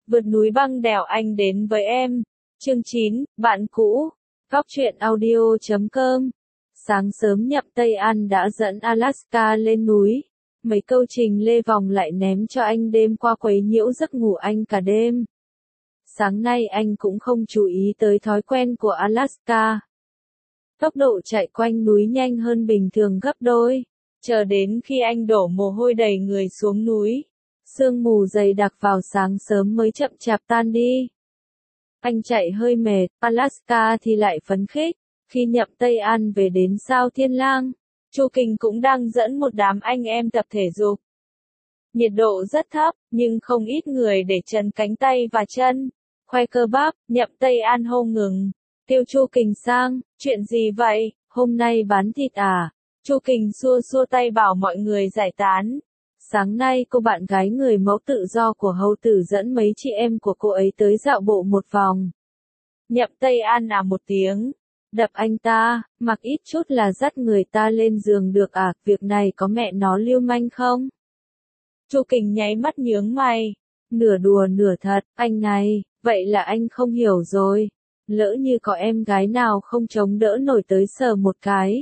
Vượt núi băng đèo anh đến với em. Chương 9, bạn cũ. Góc truyện audio.com. Sáng sớm Nhậm Tây An đã dẫn Alaska lên núi. Mấy câu Trình Lê vòng lại ném cho anh đêm qua quấy nhiễu giấc ngủ anh cả đêm. Sáng nay anh cũng không chú ý tới thói quen của Alaska. Tốc độ chạy quanh núi nhanh hơn bình thường gấp đôi. Chờ đến khi anh đổ mồ hôi đầy người xuống núi. Sương mù dày đặc vào sáng sớm mới chậm chạp tan đi. Anh chạy hơi mệt, Alaska thì lại phấn khích. Khi Nhậm Tây An về đến Sao Thiên Lang, Chu Kình cũng đang dẫn một đám anh em tập thể dục. Nhiệt độ rất thấp, nhưng không ít người để trần cánh tay và chân, khoe cơ bắp. Nhậm Tây An hô ngừng, kêu Chu Kình sang, chuyện gì vậy, hôm nay bán thịt à? Chu Kình xua xua tay bảo mọi người giải tán. Sáng nay cô bạn gái người mẫu tự do của hầu tử dẫn mấy chị em của cô ấy tới dạo bộ một vòng. Nhậm Tây An à một tiếng, đập anh ta, mặc ít chút là dắt người ta lên giường được à, việc này có mẹ nó lưu manh không? Chu Kình nháy mắt nhướng mày, nửa đùa nửa thật, anh này, vậy là anh không hiểu rồi, lỡ như có em gái nào không chống đỡ nổi tới sờ một cái.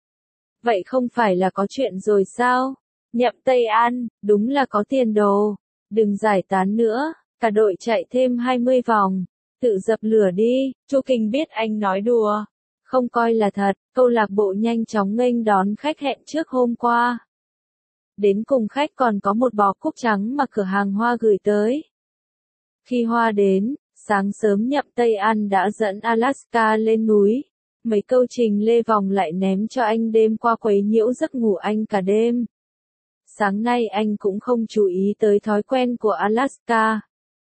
Vậy không phải là có chuyện rồi sao? Nhậm Tây An, đúng là có tiền đồ, đừng giải tán nữa, cả đội chạy thêm 20 vòng, tự dập lửa đi. Chu Kình biết anh nói đùa, không coi là thật, câu lạc bộ nhanh chóng nghênh đón khách hẹn trước hôm qua. Đến cùng khách còn có một bó cúc trắng mà cửa hàng hoa gửi tới. Khi hoa đến, sáng sớm Nhậm Tây An đã dẫn Alaska lên núi. Mấy câu Trình Lê vòng lại ném cho anh đêm qua quấy nhiễu giấc ngủ anh cả đêm. Sáng nay anh cũng không chú ý tới thói quen của Alaska.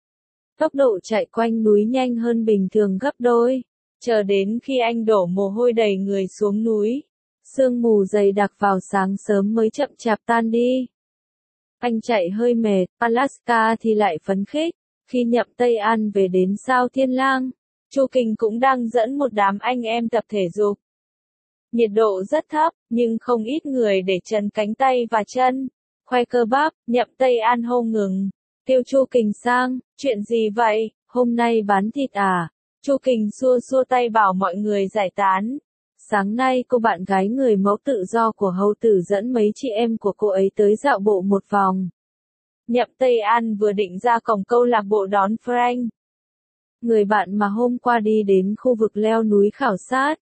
Tốc độ chạy quanh núi nhanh hơn bình thường gấp đôi. Chờ đến khi anh đổ mồ hôi đầy người xuống núi. Sương mù dày đặc vào sáng sớm mới chậm chạp tan đi. Anh chạy hơi mệt, Alaska thì lại phấn khích. Khi Nhậm Tây An về đến Sao Thiên Lang, Chu Kình cũng đang dẫn một đám anh em tập thể dục. Nhiệt độ rất thấp, nhưng không ít người để trần cánh tay và chân, khoe cơ bắp. Nhậm Tây An hô ngừng, kêu Chu Kình sang, chuyện gì vậy, hôm nay bán thịt à? Chu Kình xua xua tay bảo mọi người giải tán. Sáng nay cô bạn gái người mẫu tự do của hầu tử dẫn mấy chị em của cô ấy tới dạo bộ một vòng. Nhậm Tây An vừa định ra cổng câu lạc bộ đón Frank, người bạn mà hôm qua đi đến khu vực leo núi khảo sát.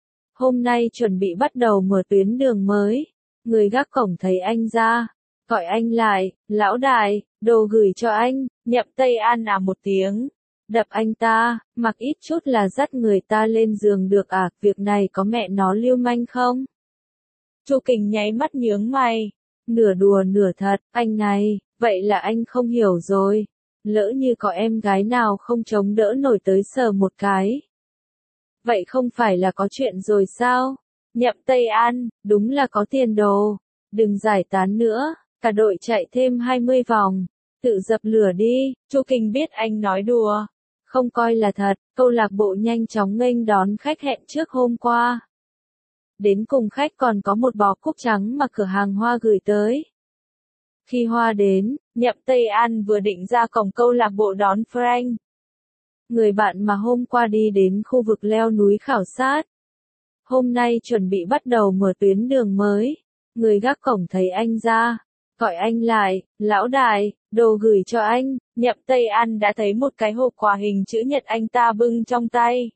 Hôm nay chuẩn bị bắt đầu mở tuyến đường mới. Người gác cổng thấy anh ra, gọi anh lại, lão đại, đồ gửi cho anh. Nhậm Tây An à một tiếng, đập anh ta, mặc ít chút là dắt người ta lên giường được à, việc này có mẹ nó lưu manh không? Chu Kình nháy mắt nhướng mày, nửa đùa nửa thật, anh này, vậy là anh không hiểu rồi, lỡ như có em gái nào không chống đỡ nổi tới sờ một cái. Vậy không phải là có chuyện rồi sao? Nhậm Tây An, đúng là có tiền đồ, đừng giải tán nữa, cả đội chạy thêm 20 vòng, tự dập lửa đi. Chu Kình biết anh nói đùa, không coi là thật, câu lạc bộ nhanh chóng nghênh đón khách hẹn trước hôm qua. Đến cùng khách còn có một bó cúc trắng mà cửa hàng hoa gửi tới. Khi hoa đến, Nhậm Tây An vừa định ra cổng câu lạc bộ đón Frank, người bạn mà hôm qua đi đến khu vực leo núi khảo sát. Hôm nay chuẩn bị bắt đầu mở tuyến đường mới. Người gác cổng thấy anh ra, gọi anh lại, lão đại, đồ gửi cho anh. Nhậm Tây An đã thấy một cái hộp quà hình chữ nhật anh ta bưng trong tay.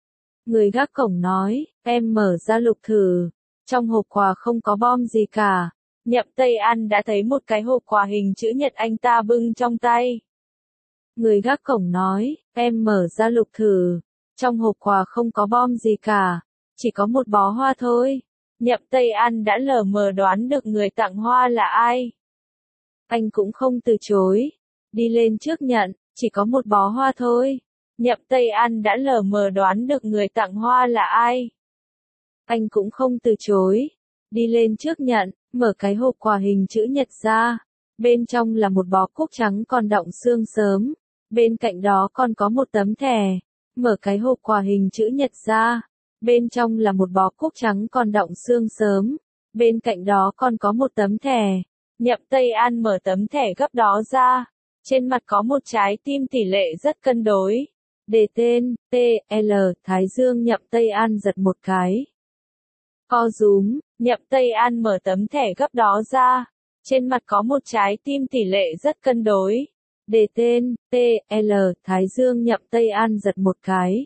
Người gác cổng nói, em mở ra lục thử, trong hộp quà không có bom gì cả. Nhậm Tây An đã thấy một cái hộp quà hình chữ nhật anh ta bưng trong tay. Người gác cổng nói, em mở ra lục thử, trong hộp quà không có bom gì cả, chỉ có một bó hoa thôi. Nhậm Tây An đã lờ mờ đoán được người tặng hoa là ai. Anh cũng không từ chối, đi lên trước nhận, chỉ có một bó hoa thôi. Nhậm Tây An đã lờ mờ đoán được người tặng hoa là ai. Anh cũng không từ chối, đi lên trước nhận, mở cái hộp quà hình chữ nhật ra. Bên trong là một bó cúc trắng còn đọng sương sớm. Bên cạnh đó còn có một tấm thẻ. Mở cái hộp quà hình chữ nhật ra. Bên trong là một bó cúc trắng còn đọng sương sớm. Bên cạnh đó còn có một tấm thẻ. Nhậm Tây An mở tấm thẻ gấp đó ra. Trên mặt có một trái tim tỷ lệ rất cân đối. Đề tên, T.L. Thái Dương Nhậm Tây An giật một cái. Co rúm, Nhậm Tây An mở tấm thẻ gấp đó ra. Trên mặt có một trái tim tỷ lệ rất cân đối. Đề tên, T.L. Thái Dương Nhậm Tây An giật một cái.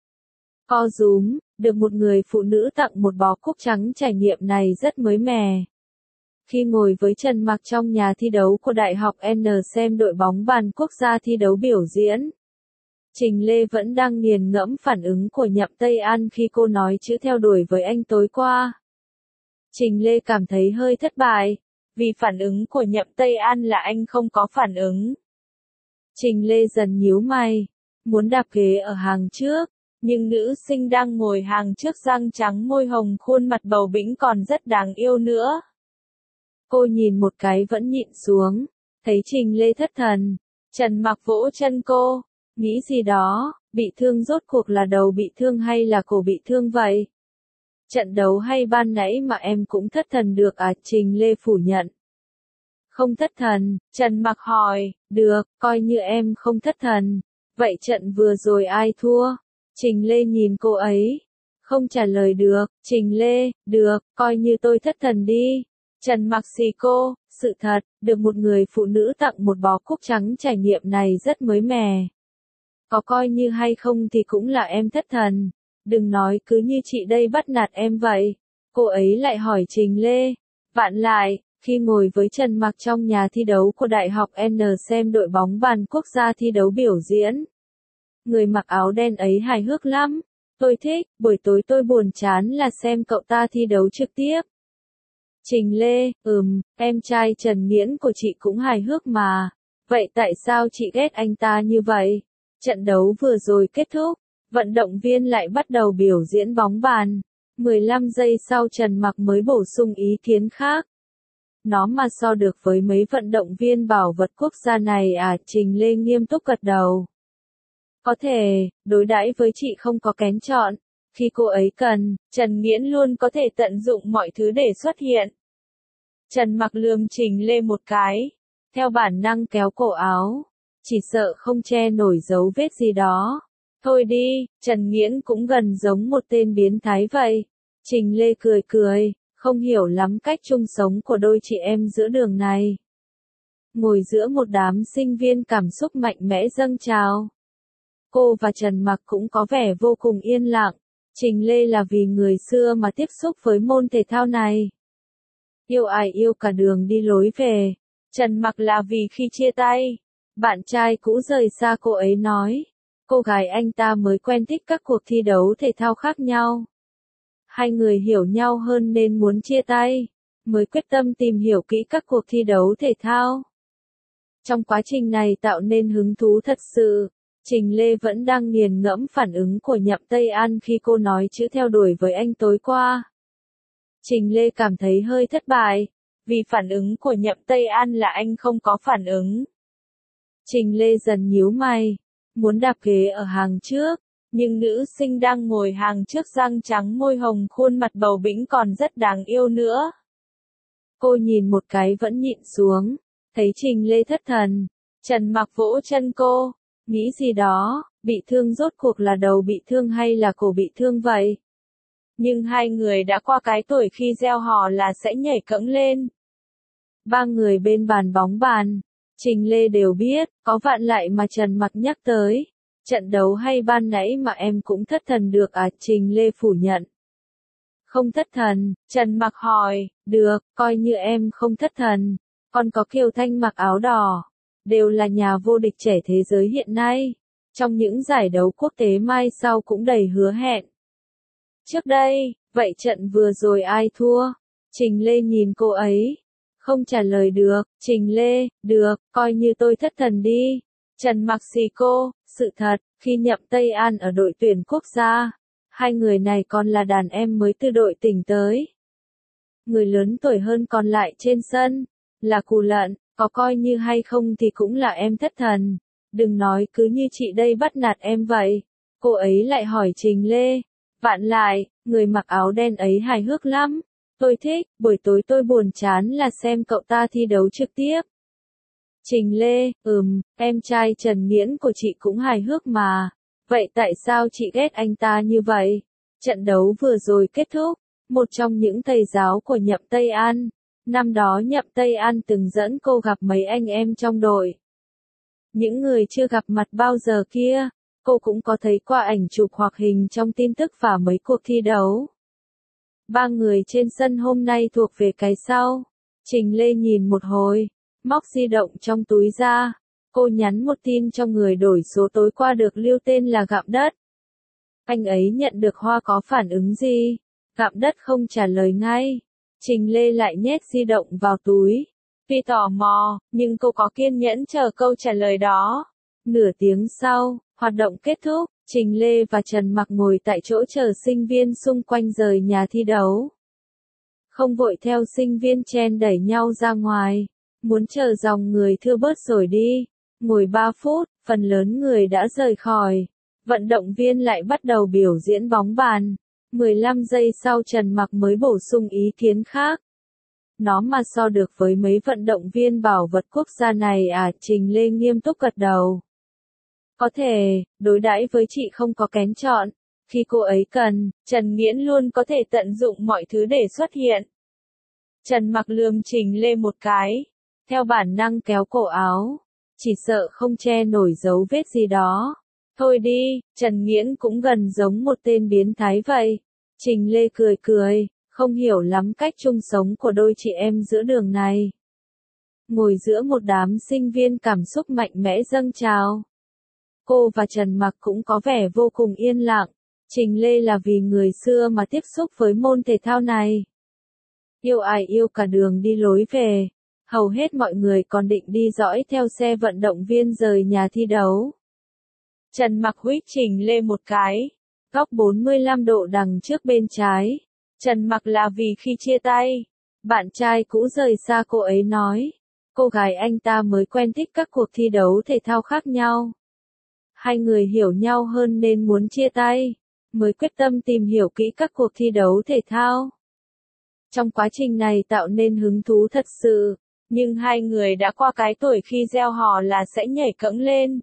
Co rúm, được một người phụ nữ tặng một bó cúc trắng. Trải nghiệm này rất mới mẻ. Khi ngồi với Trần Mặc trong nhà thi đấu của Đại học N xem đội bóng bàn quốc gia thi đấu biểu diễn, Trình Lê vẫn đang nghiền ngẫm phản ứng của Nhậm Tây An khi cô nói chữ theo đuổi với anh tối qua. Trình Lê cảm thấy hơi thất bại, vì phản ứng của Nhậm Tây An là anh không có phản ứng. Trình Lê dần nhíu mày, muốn đạp ghế ở hàng trước, nhưng nữ sinh đang ngồi hàng trước răng trắng môi hồng khuôn mặt bầu bĩnh còn rất đáng yêu nữa. Cô nhìn một cái vẫn nhịn xuống, thấy Trình Lê thất thần, Trần Mặc vỗ chân cô, nghĩ gì đó, bị thương rốt cuộc là đầu bị thương hay là cổ bị thương vậy? Trận đấu hay ban nãy mà em cũng thất thần được à? Trình Lê phủ nhận. Không thất thần, Trần Mặc hỏi, được, coi như em không thất thần. Vậy trận vừa rồi ai thua? Trình Lê nhìn cô ấy, không trả lời được. Trình Lê, được, coi như tôi thất thần đi. Trần Mặc xì cô, sự thật, được một người phụ nữ tặng một bó cúc trắng. Trải nghiệm này rất mới mẻ. Có coi như hay không thì cũng là em thất thần. Đừng nói cứ như chị đây bắt nạt em vậy. Cô ấy lại hỏi Trình Lê. Vạn lại, khi ngồi với Trần Mặc trong nhà thi đấu của Đại học N xem đội bóng bàn quốc gia thi đấu biểu diễn, người mặc áo đen ấy hài hước lắm. Tôi thích, buổi tối tôi buồn chán là xem cậu ta thi đấu trực tiếp. Trình Lê, em trai Trần Nghiễn của chị cũng hài hước mà. Vậy tại sao chị ghét anh ta như vậy? Trận đấu vừa rồi kết thúc, vận động viên lại bắt đầu biểu diễn bóng bàn. 15 giây sau Trần Mặc mới bổ sung ý kiến khác. Nó mà so được với mấy vận động viên bảo vật quốc gia này à? Trình Lê nghiêm túc gật đầu. Có thể, đối đãi với chị không có kén chọn. Khi cô ấy cần, Trần Nghiễn luôn có thể tận dụng mọi thứ để xuất hiện. Trần Mặc lườm Trình Lê một cái, theo bản năng kéo cổ áo, chỉ sợ không che nổi dấu vết gì đó. Thôi đi, Trần Nghiễn cũng gần giống một tên biến thái vậy. Trình Lê cười cười, không hiểu lắm cách chung sống của đôi chị em giữa đường này. Ngồi giữa một đám sinh viên cảm xúc mạnh mẽ dâng trào. Cô và Trần Mặc cũng có vẻ vô cùng yên lặng. Trình Lê là vì người xưa mà tiếp xúc với môn thể thao này. Yêu ai yêu cả đường đi lối về. Trần Mặc là vì khi chia tay, bạn trai cũ rời xa cô ấy nói. Cô gái anh ta mới quen thích các cuộc thi đấu thể thao khác nhau. Hai người hiểu nhau hơn nên muốn chia tay, mới quyết tâm tìm hiểu kỹ các cuộc thi đấu thể thao. Trong quá trình này tạo nên hứng thú thật sự. Trình Lê vẫn đang nghiền ngẫm phản ứng của Nhậm Tây An khi cô nói chữ theo đuổi với anh tối qua. Trình Lê cảm thấy hơi thất bại, vì phản ứng của Nhậm Tây An là anh không có phản ứng. Trình Lê dần nhíu mày, muốn đạp ghế ở hàng trước, nhưng nữ sinh đang ngồi hàng trước răng trắng môi hồng khuôn mặt bầu bĩnh còn rất đáng yêu nữa. Cô nhìn một cái vẫn nhịn xuống, thấy Trình Lê thất thần, Trần Mặc vỗ chân cô. Nghĩ gì đó, bị thương rốt cuộc là đầu bị thương hay là cổ bị thương vậy? Nhưng hai người đã qua cái tuổi khi reo hò là sẽ nhảy cẫng lên. Ba người bên bàn bóng bàn, Trình Lê đều biết, có vạn lại mà Trần Mặc nhắc tới. Trận đấu hay ban nãy mà em cũng thất thần được à? Trình Lê phủ nhận. Không thất thần, Trần Mặc hỏi, được, coi như em không thất thần. Còn có Kiều Thanh mặc áo đỏ, đều là nhà vô địch trẻ thế giới hiện nay. Trong những giải đấu quốc tế mai sau cũng đầy hứa hẹn. Trước đây, vậy trận vừa rồi ai thua? Trình Lê nhìn cô ấy, không trả lời được. Trình Lê, được, coi như tôi thất thần đi. Trần Mặc xì cô, sự thật, khi Nhậm Tây An ở đội tuyển quốc gia, hai người này còn là đàn em mới từ đội tỉnh tới. Người lớn tuổi hơn còn lại trên sân, là Cù Lận, có coi như hay không thì cũng là em thất thần. Đừng nói cứ như chị đây bắt nạt em vậy. Cô ấy lại hỏi Trình Lê. Vạn lại, người mặc áo đen ấy hài hước lắm. Tôi thích, buổi tối tôi buồn chán là xem cậu ta thi đấu trực tiếp. Trình Lê, em trai Trần Nghiễn của chị cũng hài hước mà. Vậy tại sao chị ghét anh ta như vậy? Trận đấu vừa rồi kết thúc, một trong những thầy giáo của Nhậm Tây An. Năm đó Nhậm Tây An từng dẫn cô gặp mấy anh em trong đội. Những người chưa gặp mặt bao giờ kia, cô cũng có thấy qua ảnh chụp hoặc hình trong tin tức và mấy cuộc thi đấu. Ba người trên sân hôm nay thuộc về cái sau. Trình Lê nhìn một hồi, móc di động trong túi ra. Cô nhắn một tin cho người đổi số tối qua được lưu tên là Gặm Đất. Anh ấy nhận được hoa có phản ứng gì? Gặm Đất không trả lời ngay. Trình Lê lại nhét di động vào túi. Vì tò mò, nhưng cô có kiên nhẫn chờ câu trả lời đó. Nửa tiếng sau, hoạt động kết thúc, Trình Lê và Trần Mặc ngồi tại chỗ chờ sinh viên xung quanh rời nhà thi đấu. Không vội theo sinh viên chen đẩy nhau ra ngoài, muốn chờ dòng người thưa bớt rồi đi. Ngồi 3 phút, phần lớn người đã rời khỏi. Vận động viên lại bắt đầu biểu diễn bóng bàn. 15 giây sau Trần Mặc mới bổ sung ý kiến khác. Nó mà so được với mấy vận động viên bảo vật quốc gia này à? Trình Lê nghiêm túc gật đầu. Có thể, đối đãi với chị không có kén chọn. Khi cô ấy cần, Trần Nghiễn luôn có thể tận dụng mọi thứ để xuất hiện. Trần Mặc lườm Trình Lê một cái, theo bản năng kéo cổ áo. Chỉ sợ không che nổi dấu vết gì đó. Thôi đi, Trần Nghiễn cũng gần giống một tên biến thái vậy. Trình Lê cười cười, không hiểu lắm cách chung sống của đôi chị em giữa đường này. Ngồi giữa một đám sinh viên cảm xúc mạnh mẽ dâng trào. Cô và Trần Mặc cũng có vẻ vô cùng yên lặng. Trình Lê là vì người xưa mà tiếp xúc với môn thể thao này. Yêu ai yêu cả đường đi lối về. Hầu hết mọi người còn định đi dõi theo xe vận động viên rời nhà thi đấu. Trần Mặc huých Trình Lê một cái. Góc 45 độ đằng trước bên trái. Trần Mặc là vì khi chia tay, bạn trai cũ rời xa cô ấy nói. Cô gái anh ta mới quen thích các cuộc thi đấu thể thao khác nhau. Hai người hiểu nhau hơn nên muốn chia tay, mới quyết tâm tìm hiểu kỹ các cuộc thi đấu thể thao. Trong quá trình này tạo nên hứng thú thật sự, nhưng hai người đã qua cái tuổi khi gieo hò là sẽ nhảy cẫng lên.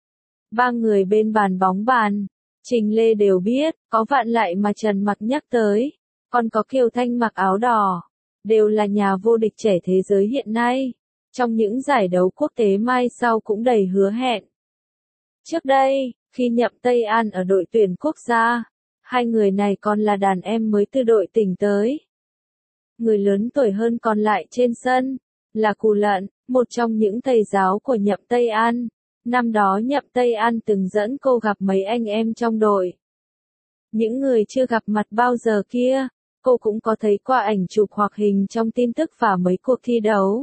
Ba người bên bàn bóng bàn, Trình Lê đều biết, có Vạn Lại mà Trần Mặc nhắc tới, còn có Kiều Thanh mặc áo đỏ, đều là nhà vô địch trẻ thế giới hiện nay. Trong những giải đấu quốc tế mai sau cũng đầy hứa hẹn. Trước đây, khi Nhậm Tây An ở đội tuyển quốc gia, hai người này còn là đàn em mới từ đội tỉnh tới. Người lớn tuổi hơn còn lại trên sân, là Cù Lận, một trong những thầy giáo của Nhậm Tây An. Năm đó Nhậm Tây An từng dẫn cô gặp mấy anh em trong đội. Những người chưa gặp mặt bao giờ kia, cô cũng có thấy qua ảnh chụp hoặc hình trong tin tức và mấy cuộc thi đấu.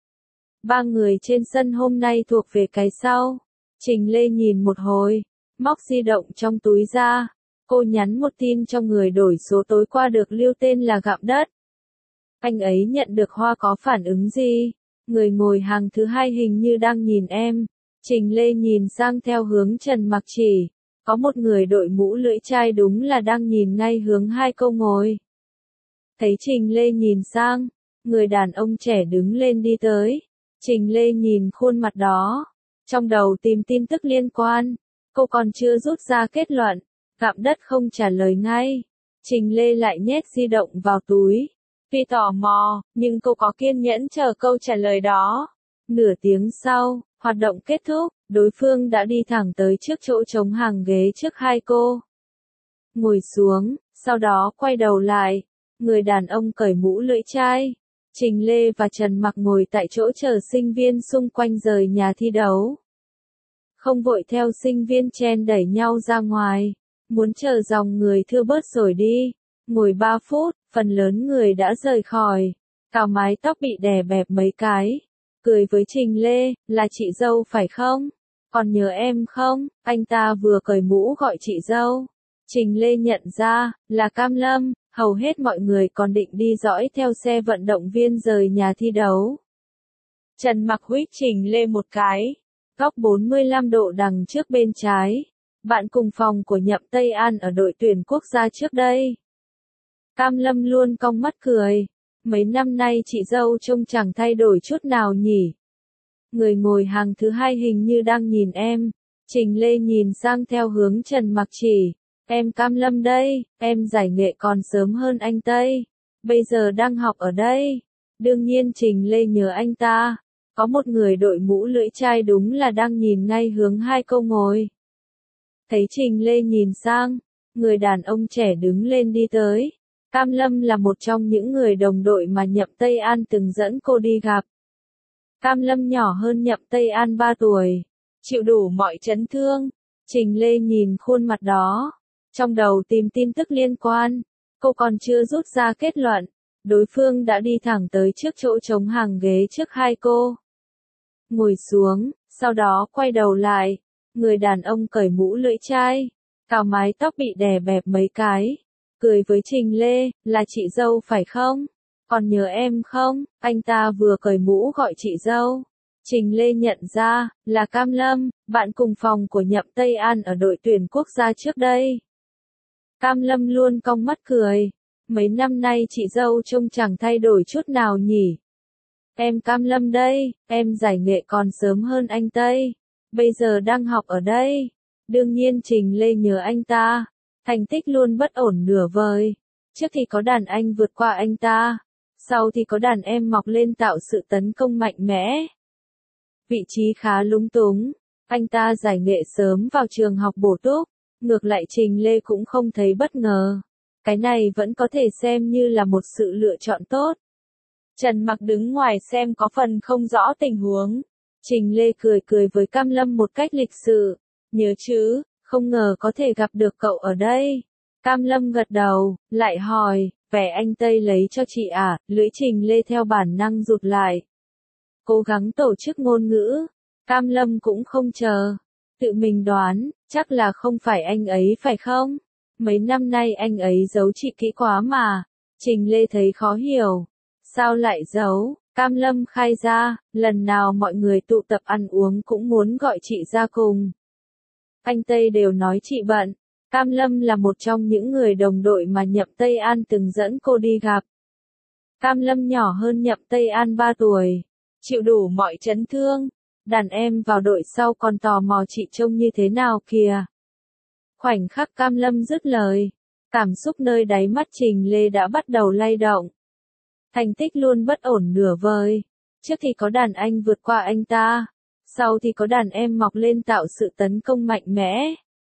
Ba người trên sân hôm nay thuộc về cái sau. Trình Lê nhìn một hồi, móc di động trong túi ra. Cô nhắn một tin cho người đổi số tối qua được lưu tên là Gặm Đất. Anh ấy nhận được hoa có phản ứng gì? Người ngồi hàng thứ hai hình như đang nhìn em. Trình Lê nhìn sang theo hướng Trần Mặc chỉ. Có một người đội mũ lưỡi chai đúng là đang nhìn ngay hướng hai cô ngồi. Thấy Trình Lê nhìn sang, người đàn ông trẻ đứng lên đi tới. Trình Lê nhìn khuôn mặt đó. Trong đầu tìm tin tức liên quan. Cô còn chưa rút ra kết luận. Gặm Đất không trả lời ngay. Trình Lê lại nhét di động vào túi. Vì tò mò, nhưng cô có kiên nhẫn chờ câu trả lời đó. Nửa tiếng sau, hoạt động kết thúc, đối phương đã đi thẳng tới trước chỗ trống hàng ghế trước hai cô. Ngồi xuống, sau đó quay đầu lại. Người đàn ông cởi mũ lưỡi chai. Trình Lê và Trần Mặc ngồi tại chỗ chờ sinh viên xung quanh rời nhà thi đấu. Không vội theo sinh viên chen đẩy nhau ra ngoài. Muốn chờ dòng người thưa bớt rồi đi. Ngồi 3 phút, phần lớn người đã rời khỏi. Cào mái tóc bị đè bẹp mấy cái. Cười với Trình Lê, là chị dâu phải không? Còn nhớ em không? Anh ta vừa cởi mũ gọi chị dâu. Trình Lê nhận ra, là Cam Lâm. Hầu hết mọi người còn định đi dõi theo xe vận động viên rời nhà thi đấu. Trần Mặc huých Trình Lê một cái. Góc 45 độ đằng trước bên trái. Bạn cùng phòng của Nhậm Tây An ở đội tuyển quốc gia trước đây. Cam Lâm luôn cong mắt cười. Mấy năm nay chị dâu trông chẳng thay đổi chút nào nhỉ. Người ngồi hàng thứ hai hình như đang nhìn em. Trình Lê nhìn sang theo hướng Trần Mặc chỉ. Em Cam Lâm đây, em giải nghệ còn sớm hơn anh Tây. Bây giờ đang học ở đây. Đương nhiên Trình Lê nhớ anh ta. Có một người đội mũ lưỡi chai đúng là đang nhìn ngay hướng hai cô ngồi. Thấy Trình Lê nhìn sang, người đàn ông trẻ đứng lên đi tới. Cam Lâm là một trong những người đồng đội mà Nhậm Tây An từng dẫn cô đi gặp. Cam Lâm nhỏ hơn Nhậm Tây An 3 tuổi, chịu đủ mọi chấn thương. Trình Lê nhìn khuôn mặt đó, trong đầu tìm tin tức liên quan. Cô còn chưa rút ra kết luận, đối phương đã đi thẳng tới trước chỗ trống hàng ghế trước hai cô. Ngồi xuống, sau đó quay đầu lại, người đàn ông cởi mũ lưỡi chai, cào mái tóc bị đè bẹp mấy cái, cười với Trình Lê, là chị dâu phải không? Còn nhớ em không? Anh ta vừa cởi mũ gọi chị dâu. Trình Lê nhận ra, là Cam Lâm, bạn cùng phòng của Nhậm Tây An ở đội tuyển quốc gia trước đây. Cam Lâm luôn cong mắt cười. Mấy năm nay chị dâu trông chẳng thay đổi chút nào nhỉ. Em Cam Lâm đây, em giải nghệ còn sớm hơn anh Tây. Bây giờ đang học ở đây. Đương nhiên Trình Lê nhớ anh ta. Thành tích luôn bất ổn nửa vời. Trước thì có đàn anh vượt qua anh ta. Sau thì có đàn em mọc lên tạo sự tấn công mạnh mẽ. Vị trí khá lúng túng. Anh ta giải nghệ sớm vào trường học bổ túc. Ngược lại Trình Lê cũng không thấy bất ngờ. Cái này vẫn có thể xem như là một sự lựa chọn tốt. Trần Mặc đứng ngoài xem có phần không rõ tình huống. Trình Lê cười cười với Cam Lâm một cách lịch sự. Nhớ chứ, không ngờ có thể gặp được cậu ở đây. Cam Lâm gật đầu, lại hỏi, vẻ anh Tây lấy cho chị à? Lưỡi Trình Lê theo bản năng rụt lại. Cố gắng tổ chức ngôn ngữ. Cam Lâm cũng không chờ. Tự mình đoán, chắc là không phải anh ấy phải không? Mấy năm nay anh ấy giấu chị kỹ quá mà. Trình Lê thấy khó hiểu. Sao lại giấu? Cam Lâm khai ra, lần nào mọi người tụ tập ăn uống cũng muốn gọi chị ra cùng. Anh Tây đều nói chị bận. Cam Lâm là một trong những người đồng đội mà Nhậm Tây An từng dẫn cô đi gặp. Cam Lâm nhỏ hơn Nhậm Tây An 3 tuổi, chịu đủ mọi chấn thương. Đàn em vào đội sau còn tò mò chị trông như thế nào kìa. Khoảnh khắc Cam Lâm dứt lời, cảm xúc nơi đáy mắt Trình Lê đã bắt đầu lay động. Thành tích luôn bất ổn nửa vời. Trước thì có đàn anh vượt qua anh ta. Sau thì có đàn em mọc lên tạo sự tấn công mạnh mẽ.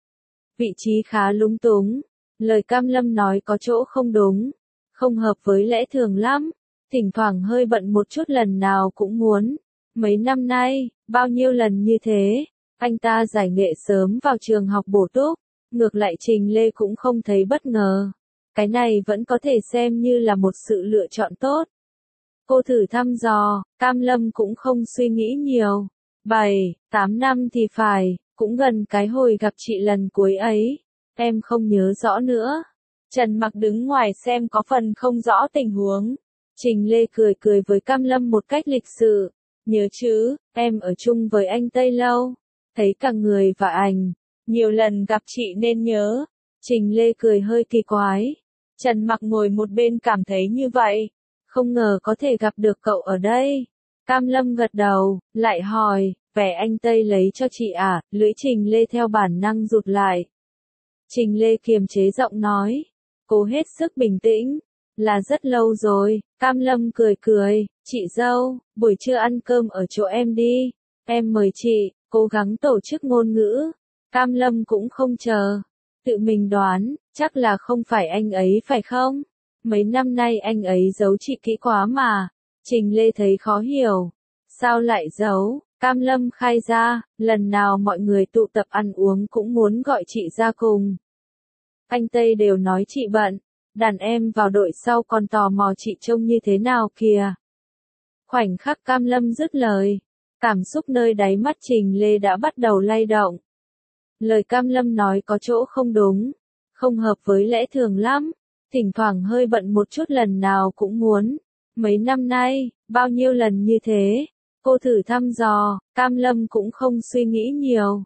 Vị trí khá lúng túng. Lời Cam Lâm nói có chỗ không đúng. Không hợp với lẽ thường lắm. Thỉnh thoảng hơi bận một chút lần nào cũng muốn. Mấy năm nay, bao nhiêu lần như thế. Anh ta giải nghệ sớm vào trường học bổ túc. Ngược lại Trình Lê cũng không thấy bất ngờ. Cái này vẫn có thể xem như là một sự lựa chọn tốt. Cô thử thăm dò, Cam Lâm cũng không suy nghĩ nhiều. 7-8 năm thì phải, cũng gần cái hồi gặp chị lần cuối ấy. Em không nhớ rõ nữa. Trần Mặc đứng ngoài xem có phần không rõ tình huống. Trình Lê cười cười với Cam Lâm một cách lịch sự. Nhớ chứ, em ở chung với anh Tây lâu. Thấy cả người và ảnh. Nhiều lần gặp chị nên nhớ. Trình Lê cười hơi kỳ quái. Trần Mặc ngồi một bên cảm thấy như vậy. Không ngờ có thể gặp được cậu ở đây. Cam Lâm gật đầu, lại hỏi, vẻ anh Tây lấy cho chị à? Lưỡi Trình Lê theo bản năng rụt lại. Trình Lê kiềm chế giọng nói. Cố hết sức bình tĩnh. Là rất lâu rồi. Cam Lâm cười cười, chị dâu, buổi trưa ăn cơm ở chỗ em đi. Em mời chị, cố gắng tổ chức ngôn ngữ. Cam Lâm cũng không chờ. Tự mình đoán, chắc là không phải anh ấy phải không? Mấy năm nay anh ấy giấu chị kỹ quá mà. Trình Lê thấy khó hiểu. Sao lại giấu? Cam Lâm khai ra, lần nào mọi người tụ tập ăn uống cũng muốn gọi chị ra cùng. Anh Tây đều nói chị bận. Đàn em vào đội sau còn tò mò chị trông như thế nào kìa. Khoảnh khắc Cam Lâm dứt lời. Cảm xúc nơi đáy mắt Trình Lê đã bắt đầu lay động. Lời Cam Lâm nói có chỗ không đúng. Không hợp với lẽ thường lắm. Thỉnh thoảng hơi bận một chút lần nào cũng muốn. Mấy năm nay, bao nhiêu lần như thế. Cô thử thăm dò, Cam Lâm cũng không suy nghĩ nhiều.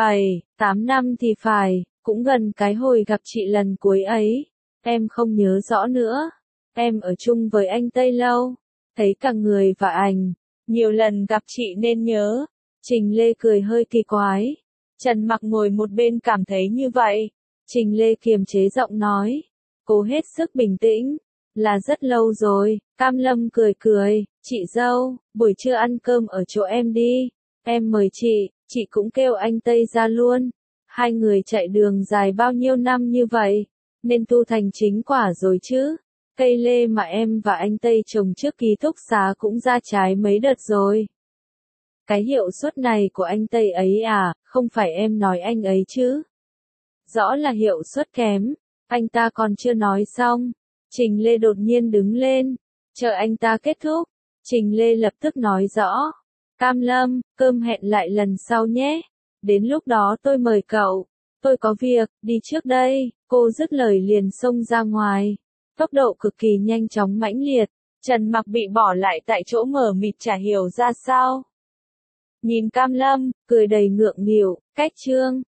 7-8 năm thì phải, cũng gần cái hồi gặp chị lần cuối ấy. Em không nhớ rõ nữa. Em ở chung với anh Tây lâu. Thấy cả người và ảnh. Nhiều lần gặp chị nên nhớ. Trình Lê cười hơi kỳ quái. Trần Mặc ngồi một bên cảm thấy như vậy. Trình Lê kiềm chế giọng nói. Cố hết sức bình tĩnh. Là rất lâu rồi. Cam Lâm cười cười. Chị dâu, buổi trưa ăn cơm ở chỗ em đi. Em mời chị cũng kêu anh Tây ra luôn. Hai người chạy đường dài bao nhiêu năm như vậy. Nên tu thành chính quả rồi chứ. Cây lê mà em và anh Tây trồng trước ký túc xá cũng ra trái mấy đợt rồi. Cái hiệu suất này của anh Tây ấy à, không phải em nói anh ấy chứ. Rõ là hiệu suất kém. Anh ta còn chưa nói xong. Trình Lê đột nhiên đứng lên. Chờ anh ta kết thúc. Trình Lê lập tức nói rõ. Cam Lâm, cơm hẹn lại lần sau nhé. Đến lúc đó tôi mời cậu. Tôi có việc, đi trước đây. Cô dứt lời liền xông ra ngoài. Tốc độ cực kỳ nhanh chóng mãnh liệt. Trần Mặc bị bỏ lại tại chỗ mờ mịt chả hiểu ra sao. Nhìn Cam Lâm, cười đầy ngượng nghịu, cách chương.